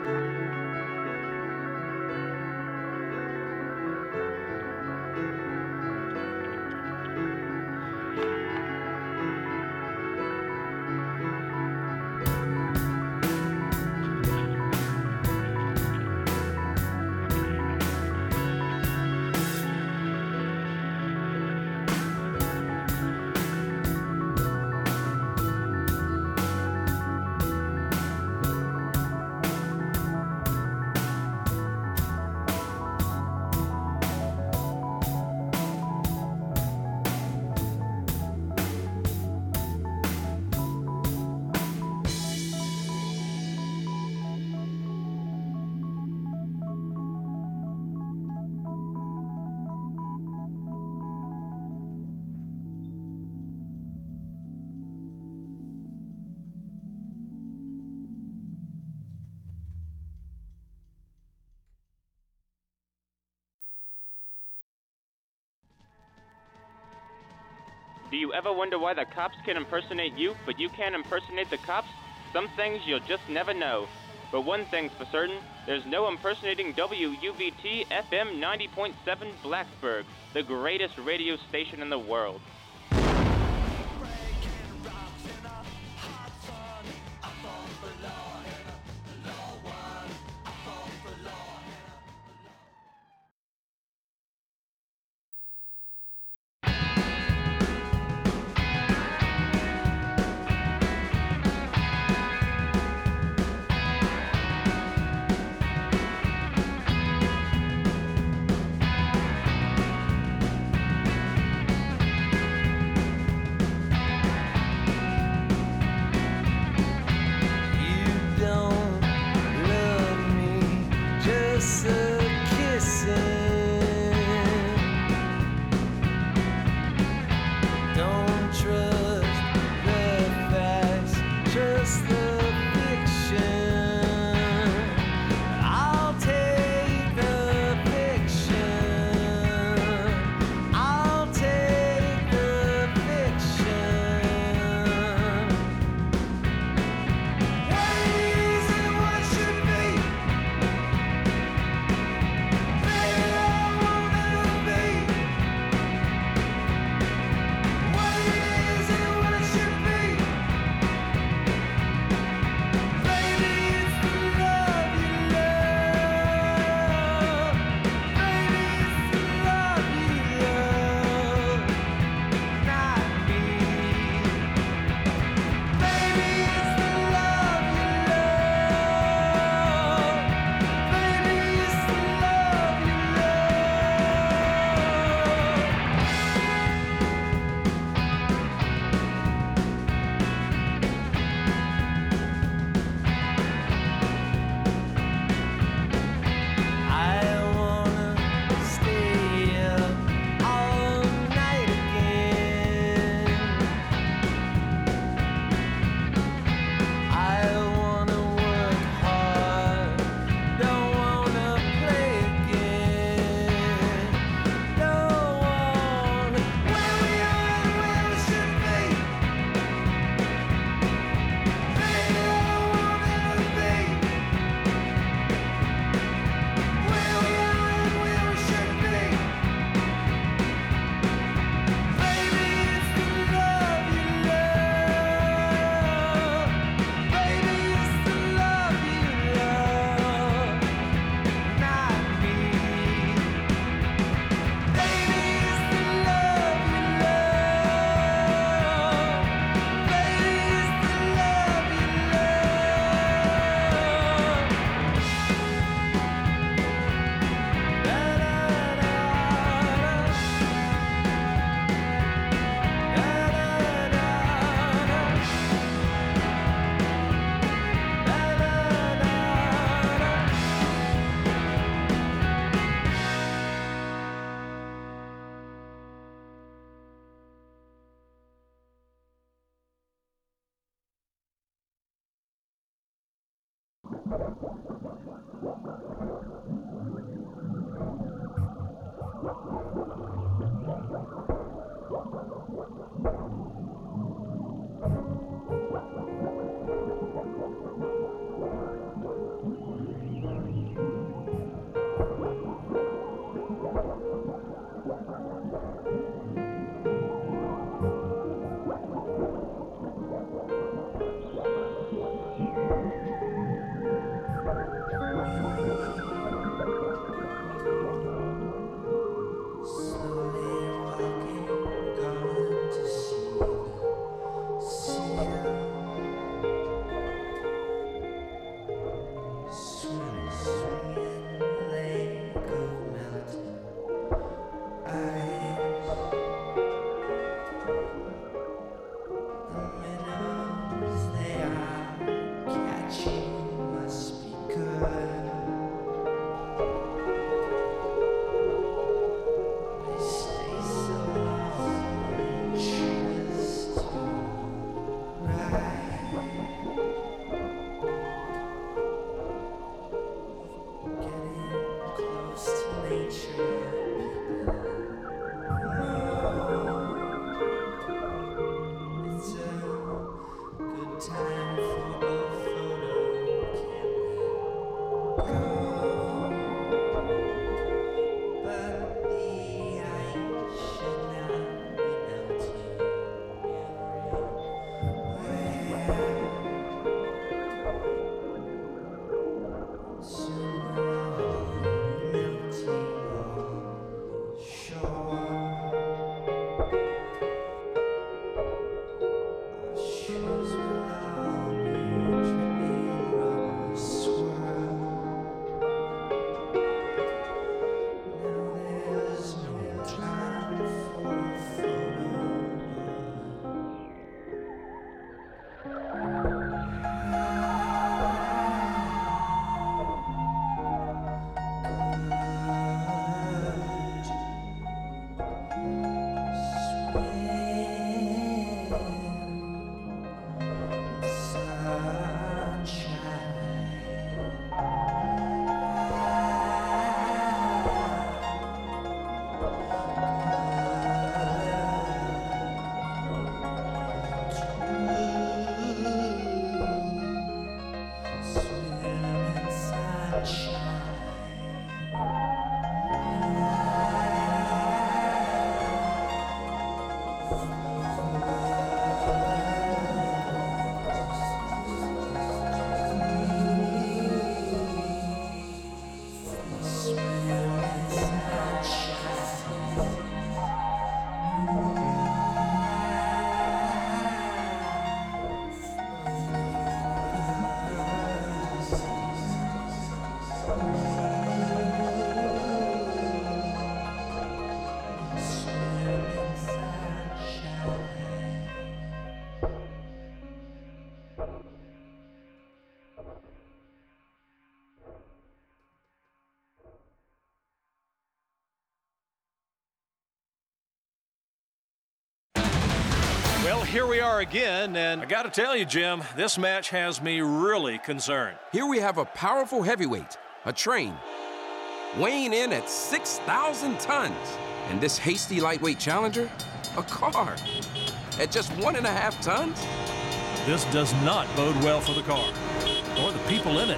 Do you ever wonder why the cops can impersonate you, but you can't impersonate the cops? Some things you'll just never know. But one thing's for certain, there's no impersonating WUVT FM 90.7 Blacksburg, the greatest radio station in the world. Well, here we are again, and I got to tell you, Jim, this match has me really concerned. Here we have a powerful heavyweight, a train, weighing in at 6,000 tons. And this hasty lightweight challenger, a car, at just 1.5 tons? This does not bode well for the car, or the people in it.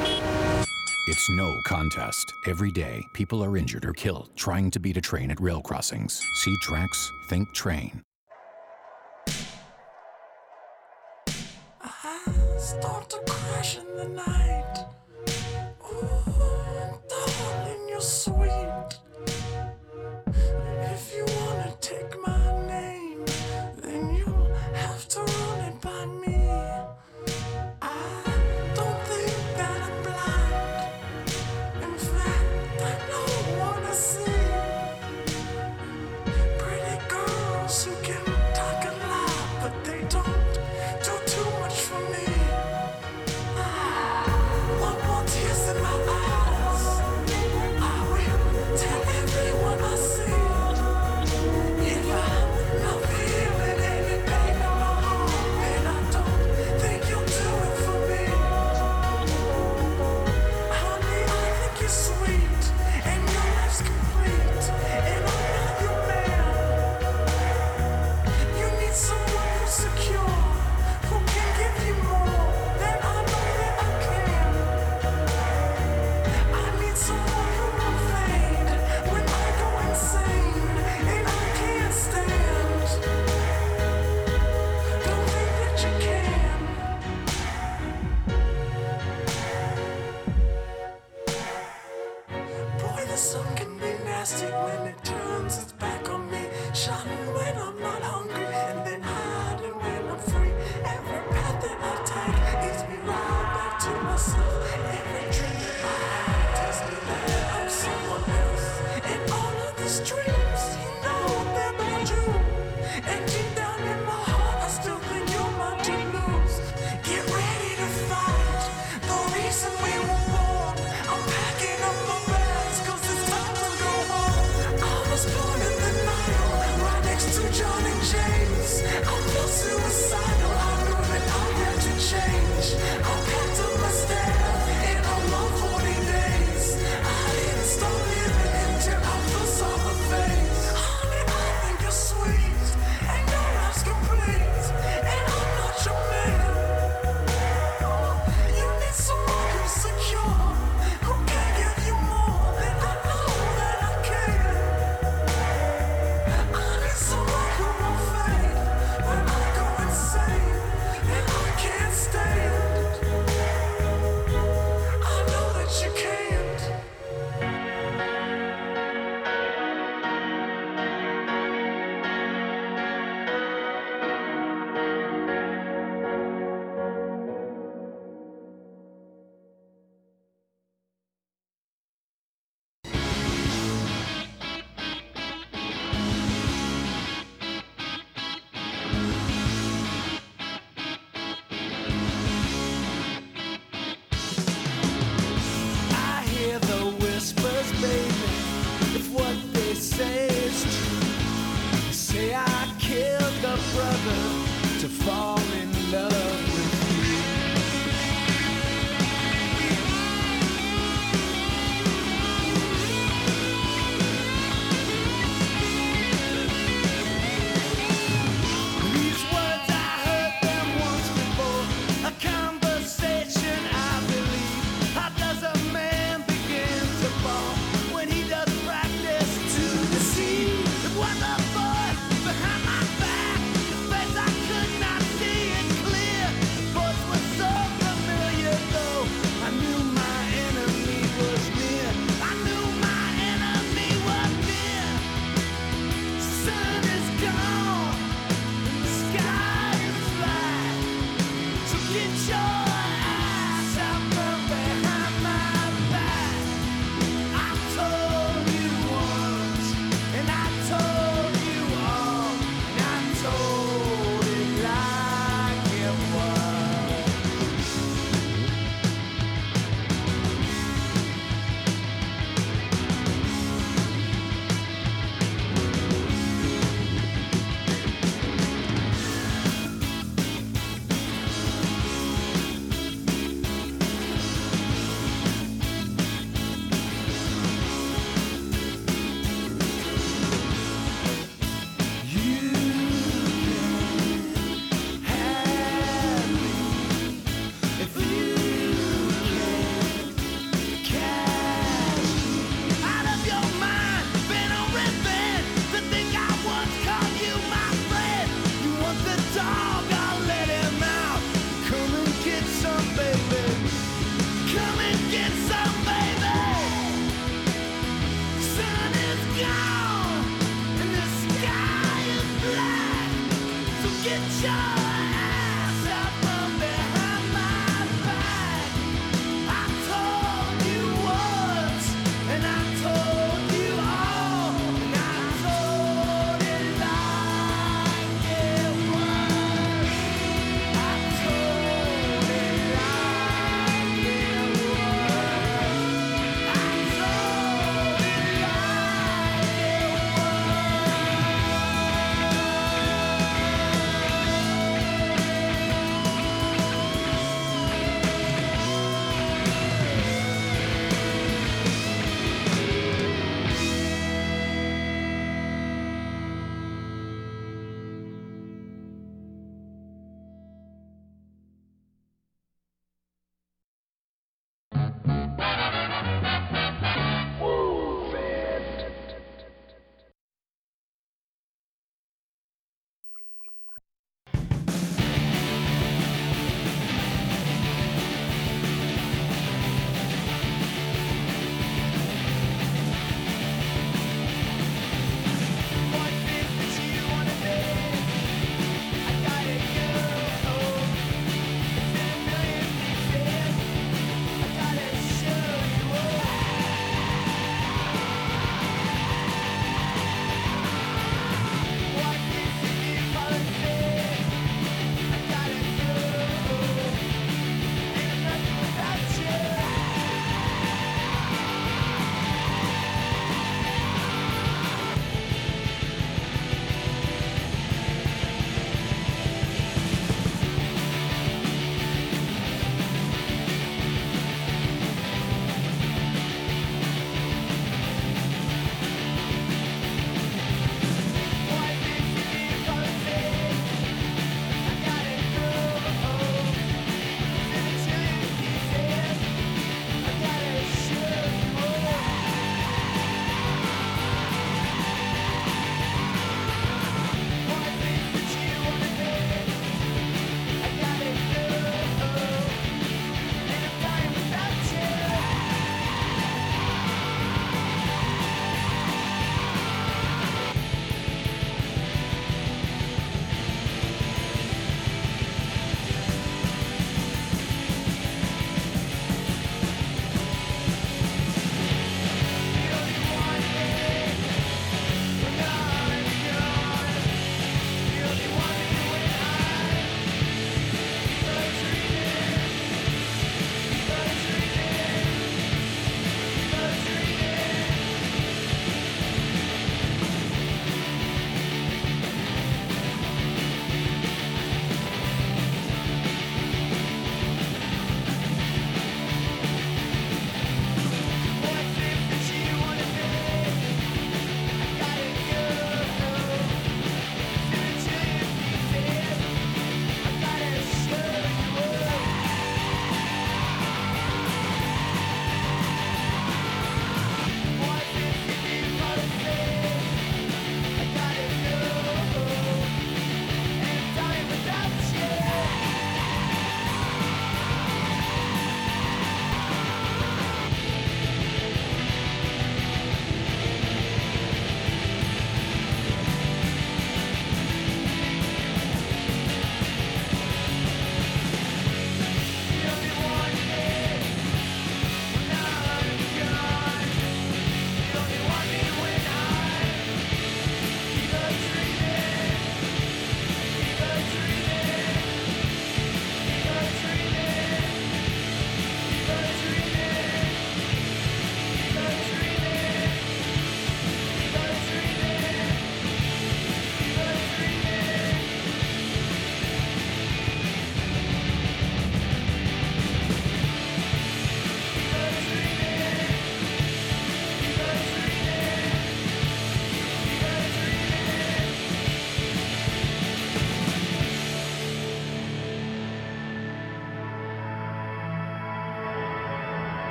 It's no contest. Every day, people are injured or killed trying to beat a train at rail crossings. See tracks, think train. Start to crash in the night. Oh, darling, you're sweet. If you wanna take my name, then you'll have to run it by me. I don't think that I'm blind. In fact, I know what I see. Pretty girls who can talk a lot, but they don't do too much for me. Tears in my eyes. I will tell everyone I see. If I'm not feeling any pain in my heart, then I don't think you'll do it for me. Honey, I think you're sweet, and your life's complete, and I'm not your man. You need someone who's secure, who can give you more than I know that I can. Someone who will fade when I go insane and I can't stand. Don't think that you can. Boy, the sun can be nasty when it turns its back on me. Shining when I'm not hungry and then hiding when I'm free. Every path that I take leads me right back to myself. Every dream that I have tells me that I'm someone else. And all of these dreams, you know they're not true. And deep down in my heart, I still think you're mine to lose. Get ready to fight. The reason we were born.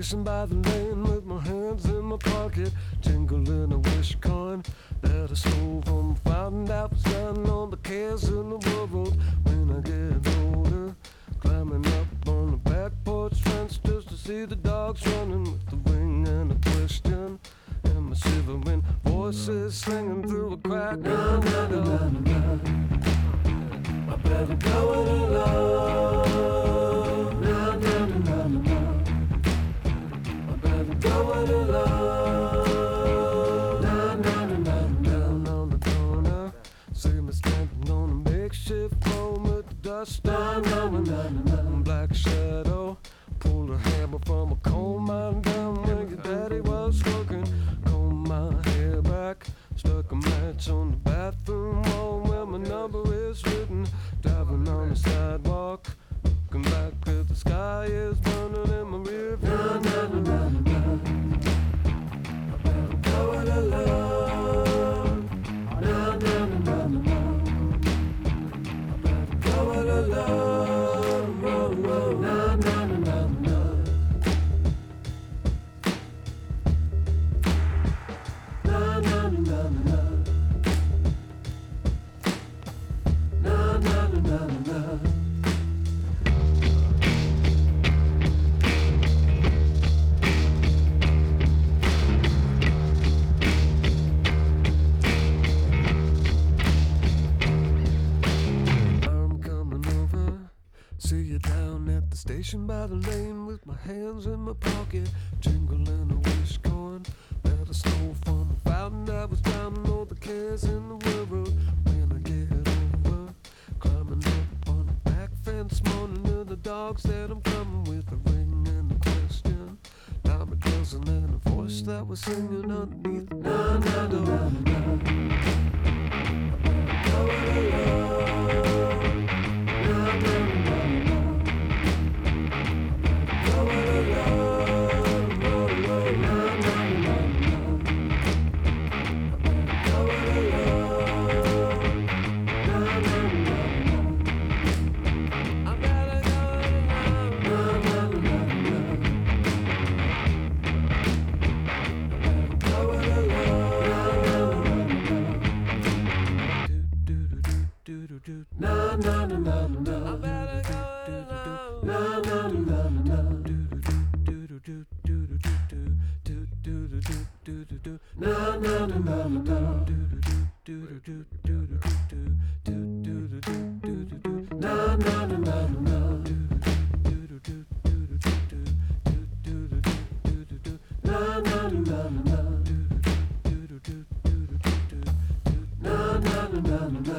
station by the lane with my hands in my pocket, jingling a wish coin that I stole from a fountain that was down on the cares in the world. When I get older, climbing up on the back porch fence just to see the dogs running with the ring and a question, and my shivering voices singing through a crack in the window. I better go it alone. Na, na, na, na, na, na. I better go it alone. Na, na, na, na, na. Down on the corner, see me standing on a makeshift phone with the dust down on my black shadow. Pulled a hammer from a coal mine down where your daddy was working. Combed my hair back, stuck a match on the bathroom wall where my number is written. Driving on the sidewalk, looking back at the sky is burning in my rear view. Na, na, na, na, na. I better go it alone. Na, na, na, na, na, na. I better go it alone. Whoa, whoa. Na, na, na, na, na. Na, na, na, na, na. Na, na, na, na, na. I'm coming over, see you down at the station by the lane with my hands in my pocket, jingling a wish coin that I stole from a fountain that was drowning all the cares in the world. When I get over, climbing up on the back fence, moaning to the dogs that I'm coming with a ring and a question, dime a dozen and a voice that was singing underneath. Na, na, na, na, na. Go it alone. Na, na, na, na, na. Go it alone. Whoa, whoa. Na, na, na, na. Go it alone. Na, na, na, na. I better go it alone. Na, na, na, na. Go it alone. Na, na, na, na, na. I better go it alone. Na, na, na, na, na. Na, na, na, na, na. Na, na, na, na, na. Na, na, na, na, na. Na, na, na, na, na.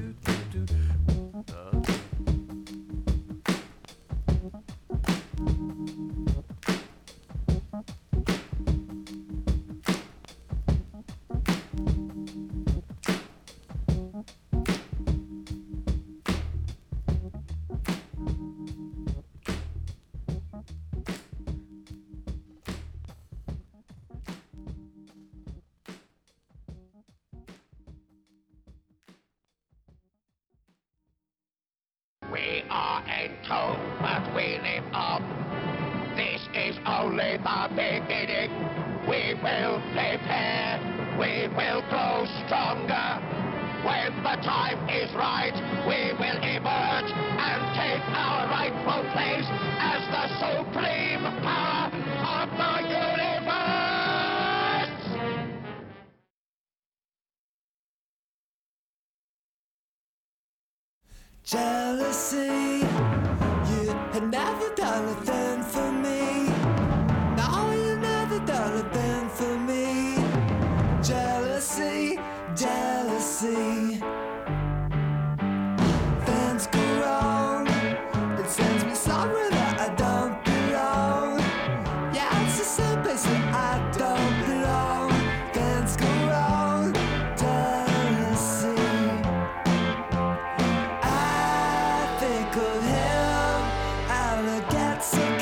We are entombed, but we live on. This is only the beginning. We will prepare, we will grow stronger. When the time is right, we will emerge and take our rightful place as the supreme power of the universe! Jealousy, you had never done a thing for me. No, you never done a thing for me. Jealousy, jealousy. Things go wrong, it sends me somewhere that I don't belong. Yeah, it's the same place that I don't belong. Things go wrong, jealousy. I think of him and I get so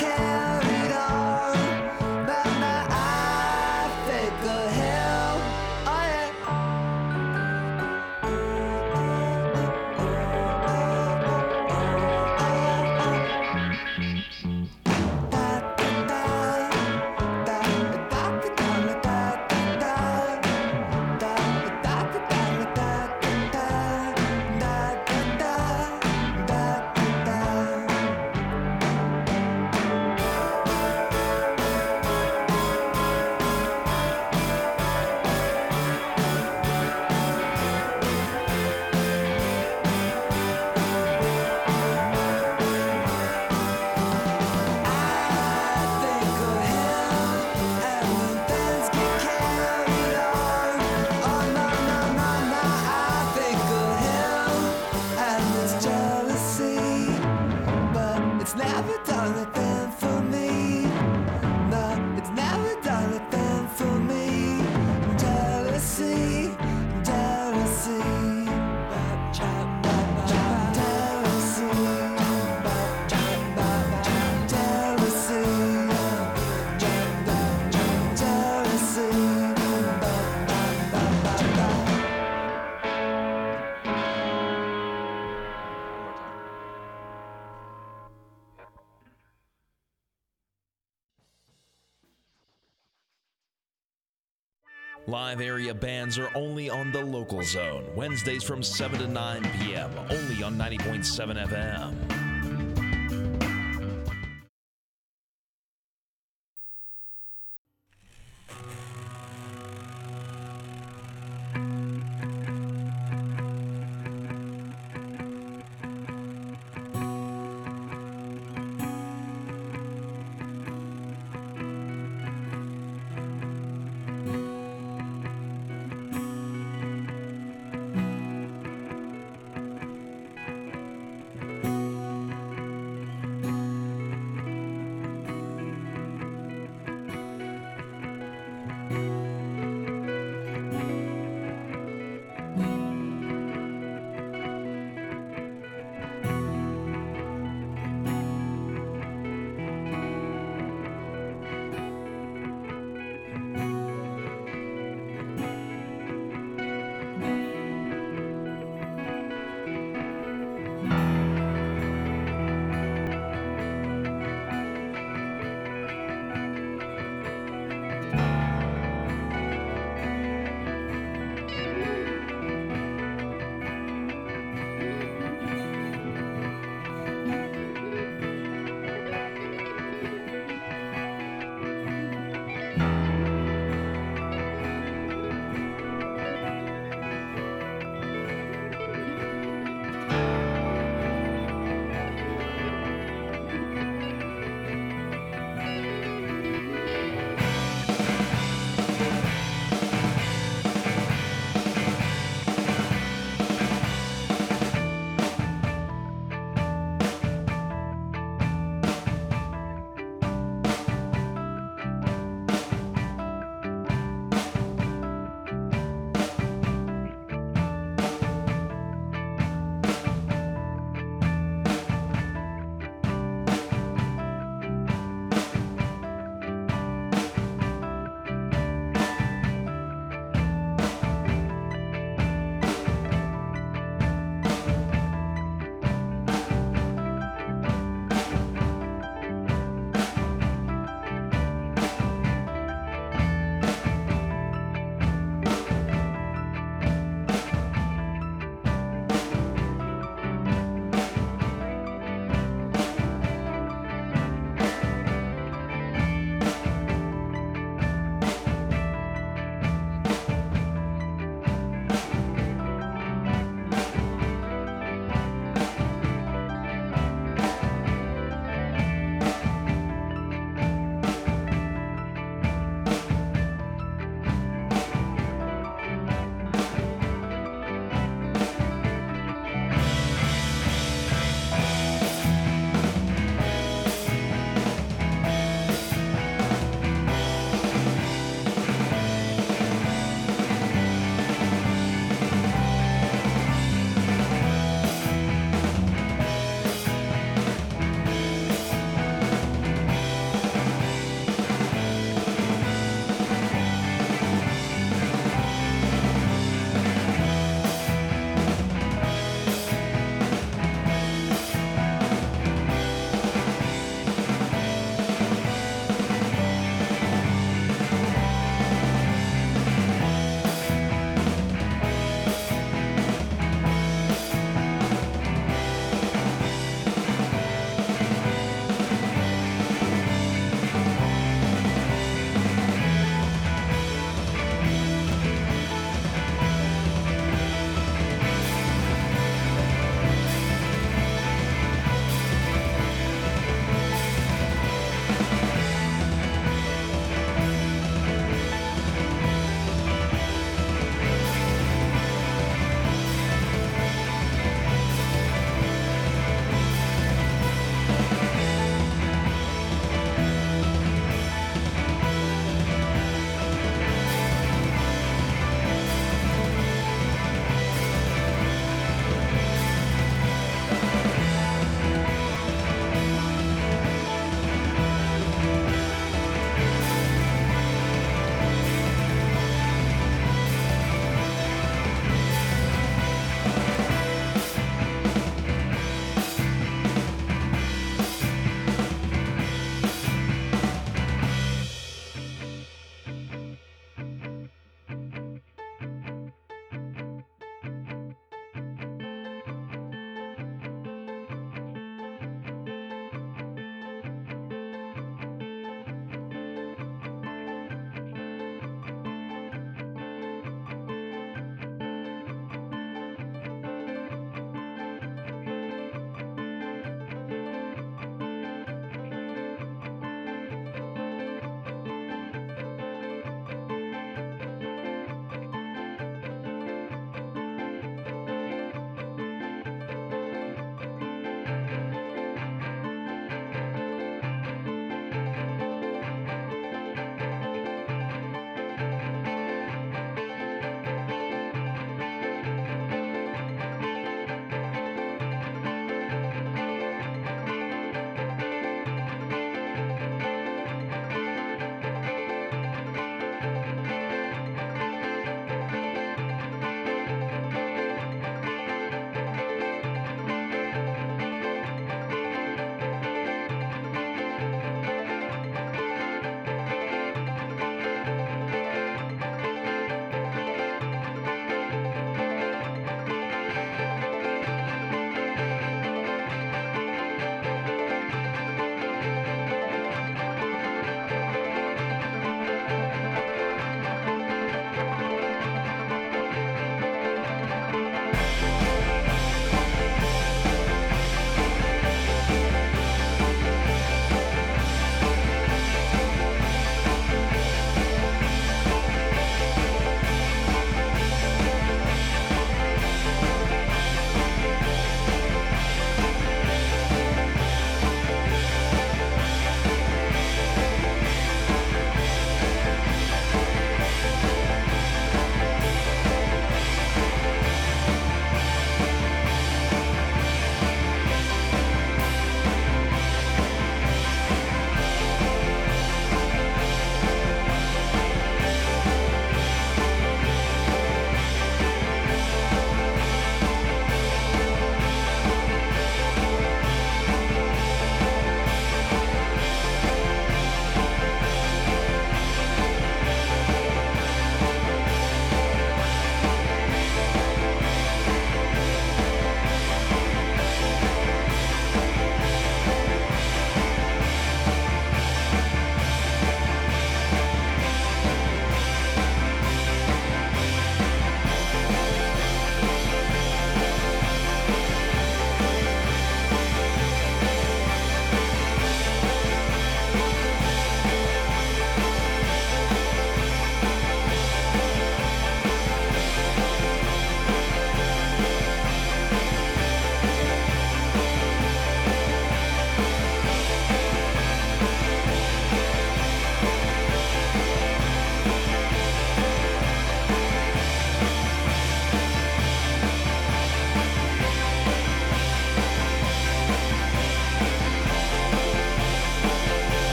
Live area bands are only on the local zone, Wednesdays from 7 to 9 p.m., only on 90.7 FM.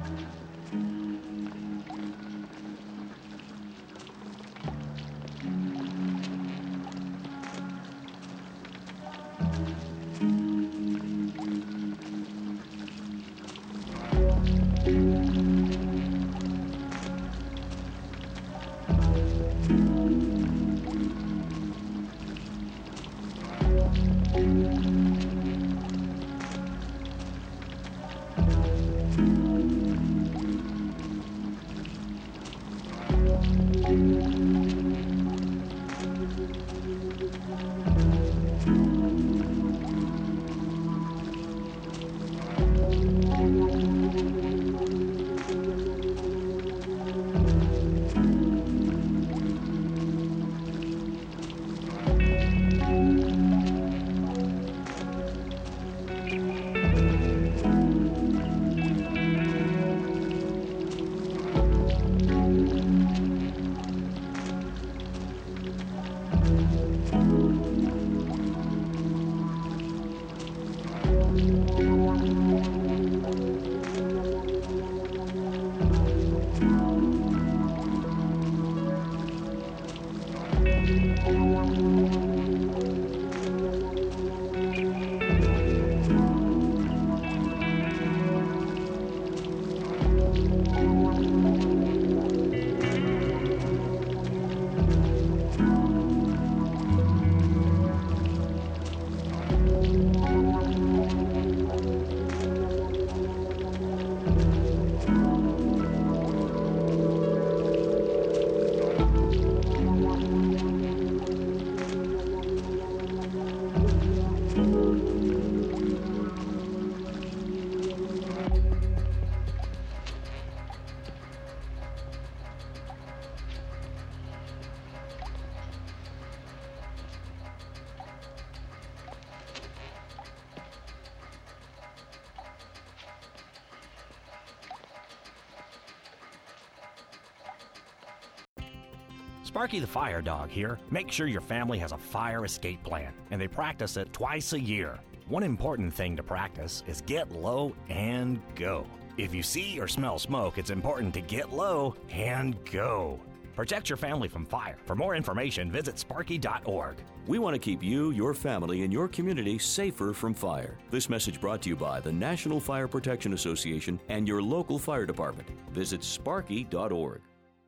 Sparky the Fire Dog here. Make sure your family has a fire escape plan, and they practice it twice a year. One important thing to practice is get low and go. If you see or smell smoke, it's important to get low and go. Protect your family from fire. For more information, visit sparky.org. We want to keep you, your family, and your community safer from fire. This message brought to you by the National Fire Protection Association and your local fire department. Visit sparky.org.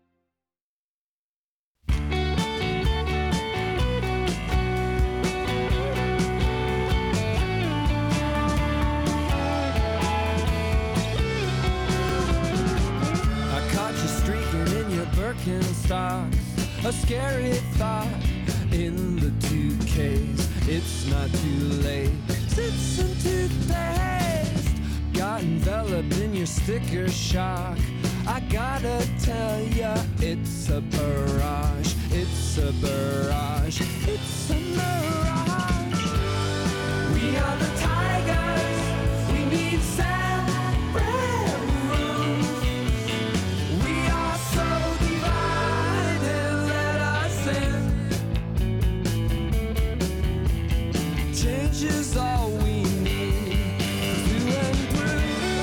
Birkenstocks, a scary thought in the 2Ks. It's not too late. It's some toothpaste got enveloped in your sticker shock. I gotta tell ya, it's a barrage. It's a barrage. It's a mirage. We are the tigers. We need separate rooms. We are so divided. Let us in. Change is all we need to improve.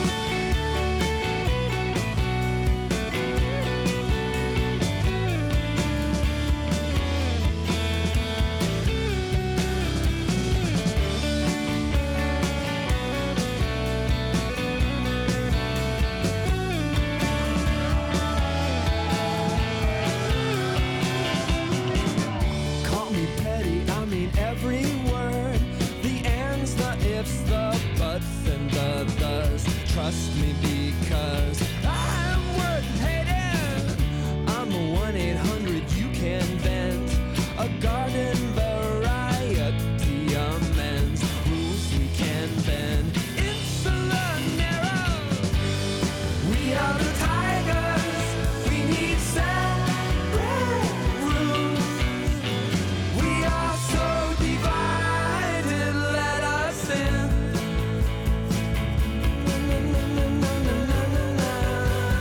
Call me petty, I mean every word. The ands, the ifs, the buts, and the thus. Trust me because I'm worth hating. I'm a 1-800 you can vent. A garden variety amends. Rules we can bend. Insular narrow. We are the tigers. We need separate rooms. We are so divided. Let us in.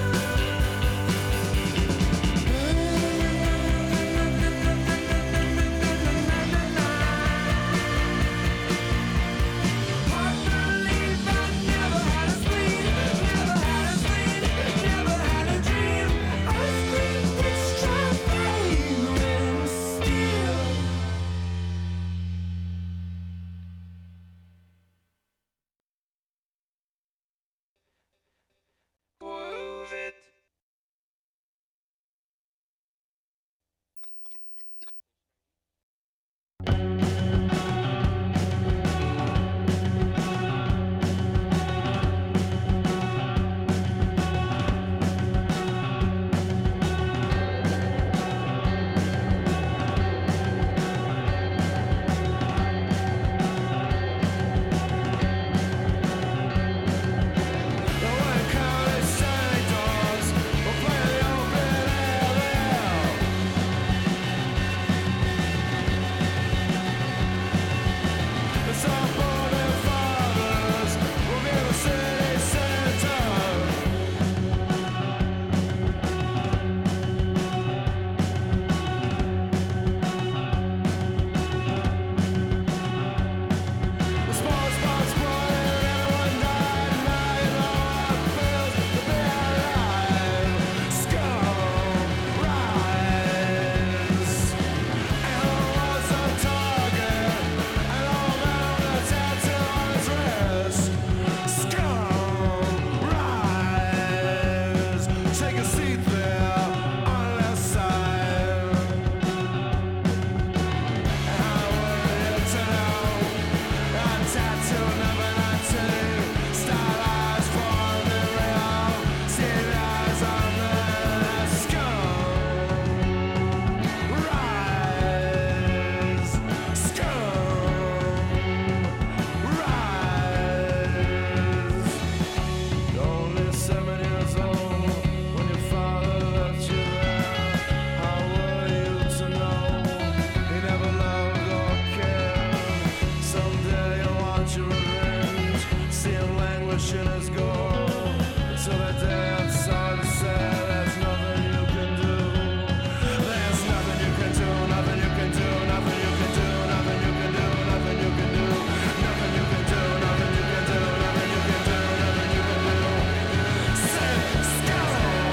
ocean is gone. So that death's hard to say. There's nothing you can do. There's nothing you can do. Nothing you can do. Nothing you can do. Nothing you can do. Nothing you can do. Nothing you can do. Nothing you can do. Nothing you can do. Nothing you can do. Sit, scout.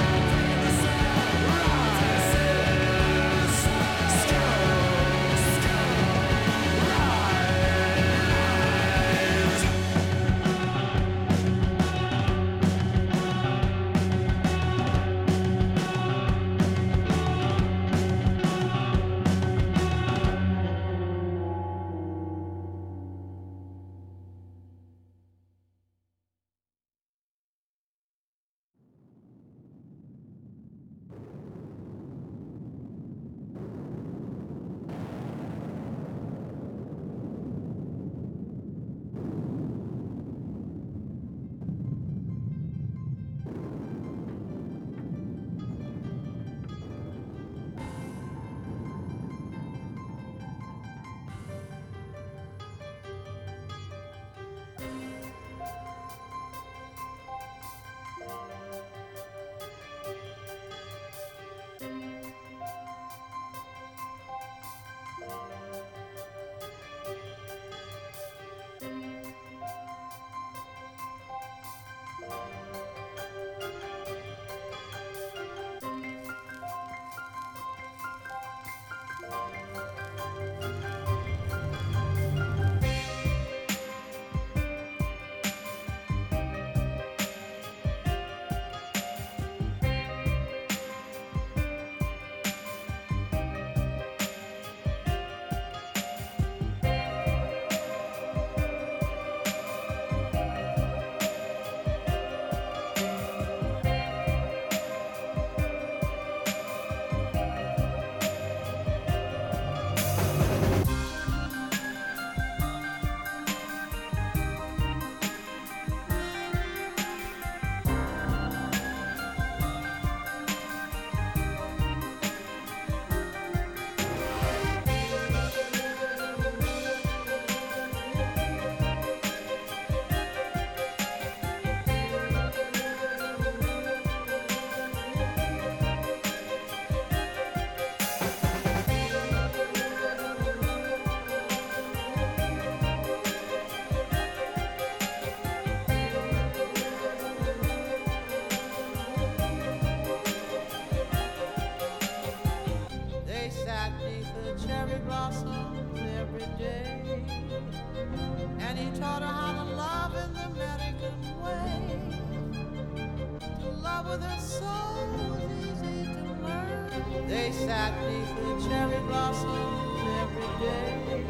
They sat beneath the cherry blossoms every day,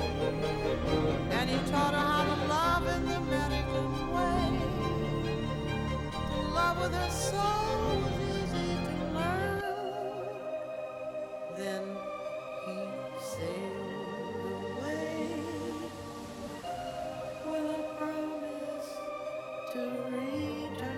and he taught her how to love in the American way. To love with her soul was easy to learn. Then he sailed away with a promise to return.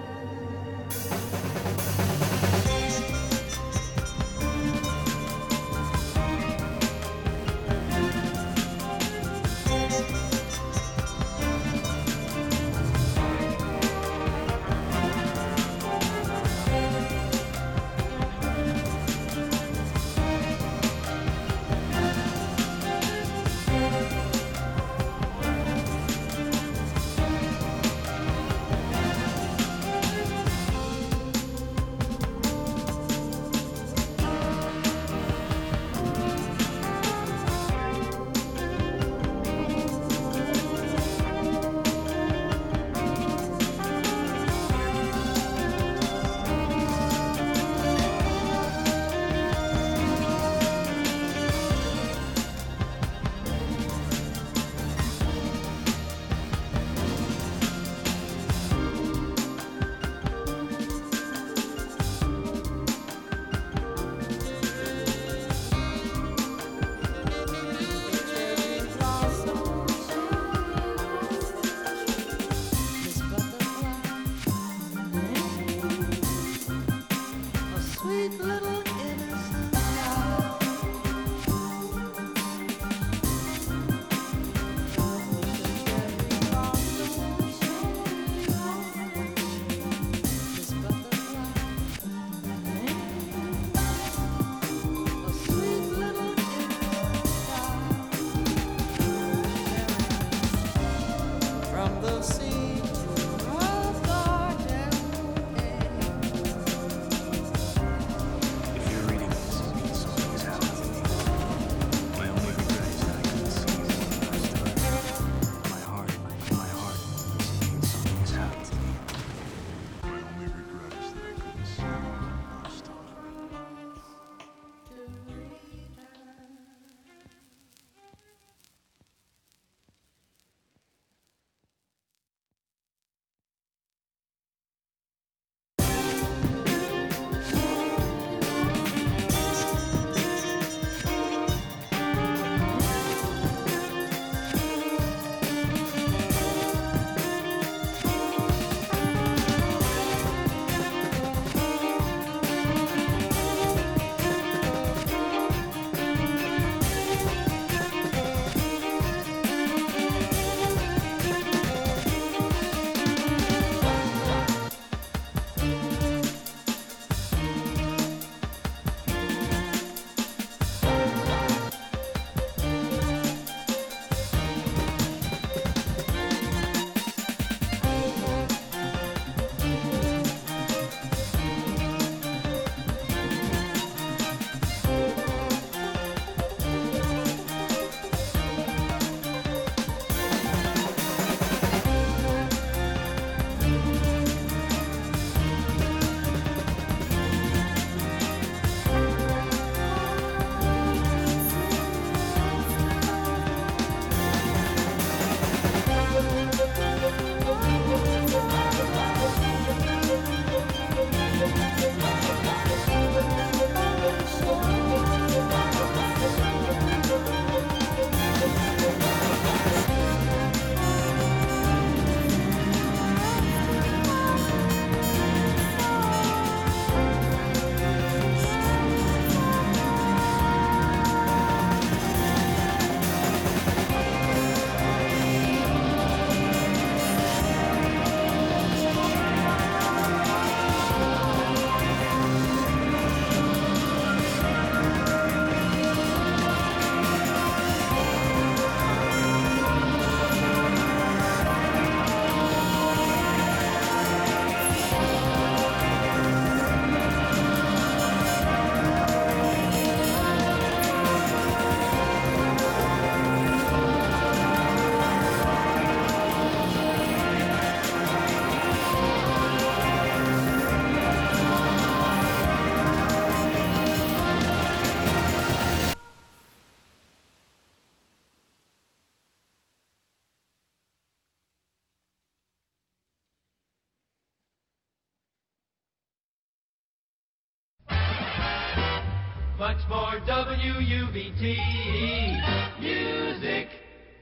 much more WUVT music.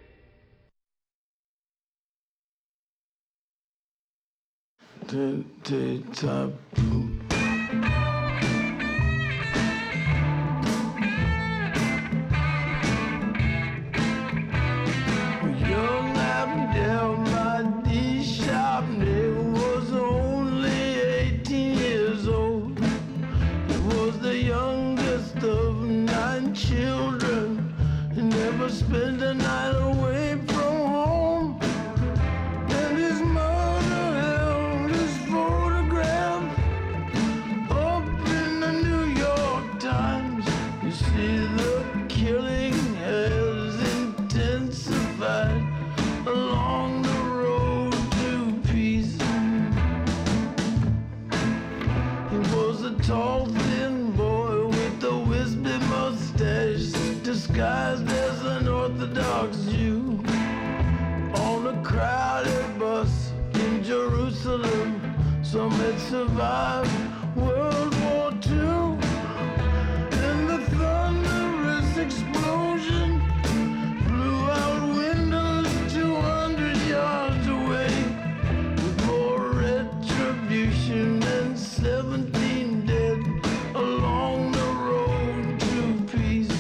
Top. Young Abdel Mahdi Shabney was only 18 years old. He was the youngest of 9 children. He never spent a night away from home. And his mother held his photograph up in the New York Times. You see, the killing has intensified along the road to peace. He was a tall, thin boy with a wispy mustache, disguised as an Orthodox Jew. On a crowded bus in Jerusalem, some had survived World War II. And the thunderous explosion blew out windows 200 yards away, with more retribution and 17 dead along the road to peace.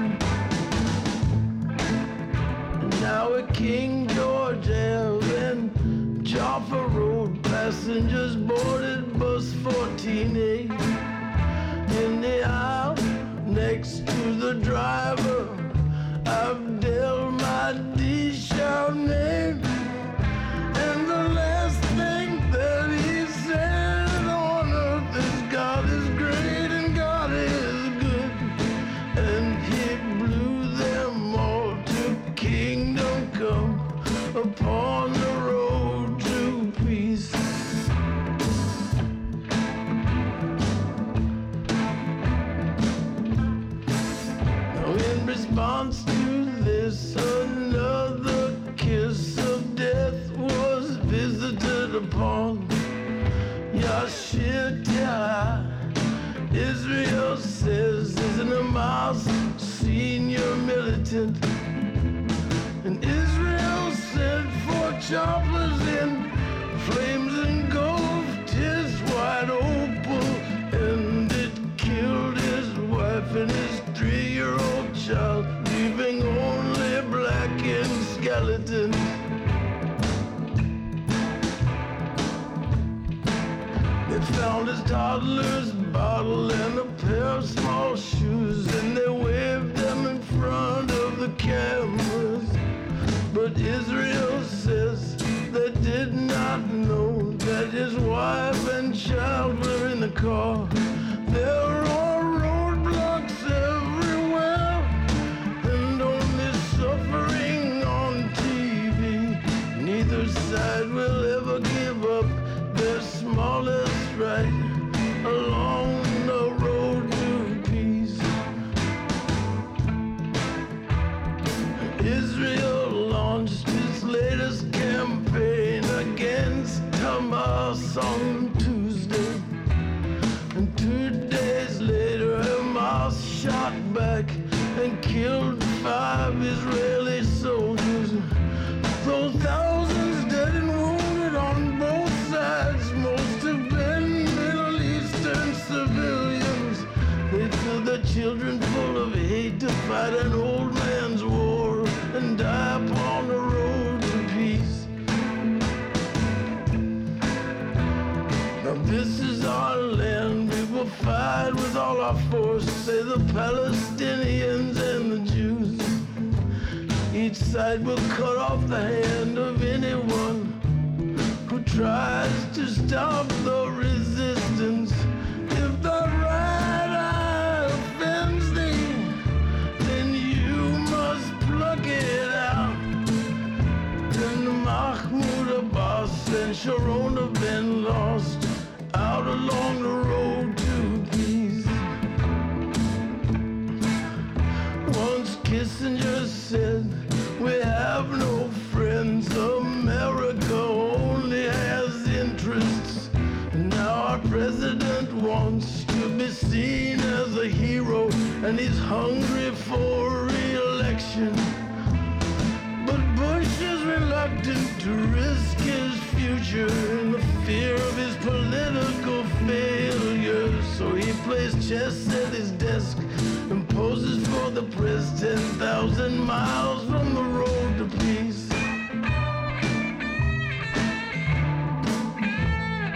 And now at King George Ave and Jaffa Road, passengers boarded bus 14A. In the aisle next to the driver, Abdel Mahdi Shabney. And the last thing that he said on earth is God is great and God is good. And he blew them all to kingdom come upon the road to peace. Now in response to this, another kiss of death was visited upon Yashir Tehar. Israel says is an Hamas senior militant. And Israel sent 4 choppers in, flames engulfed his white opal, and it killed his wife and his 3-year-old child, leaving only blackened skeletons. They found his toddler's bottle and a pair of small shoes, and they waved them in front of the cameras. But Israel says they did not know that his wife and child were in the car. There are roadblocks everywhere and only suffering on TV. Neither side will ever give up their smallest right along the road to peace. Israel launched its latest campaign against Hamas on Tuesday. And 2 days later, Hamas shot back and killed 5 Israeli soldiers. Though thousands dead and wounded on both sides, most have been Middle Eastern civilians. They fill their children full of hate to fight an old man's war and die upon the road to peace. Now this is our land, we will fight with all our force, say the Palestinians and the Jews. Each side will cut off the hand of anyone who tries to stop the resistance. If the right eye offends thee, then you must pluck it out. And Mahmoud Abbas and Sharon have been lost out along the road to peace. Once Kissinger said, we have no friends, America only has interests. Now president wants to be seen as a hero, and he's hungry for re-election. But Bush is reluctant to risk his future in the fear of his political failure. So he plays chess at his desk and poses for the press 10,000 miles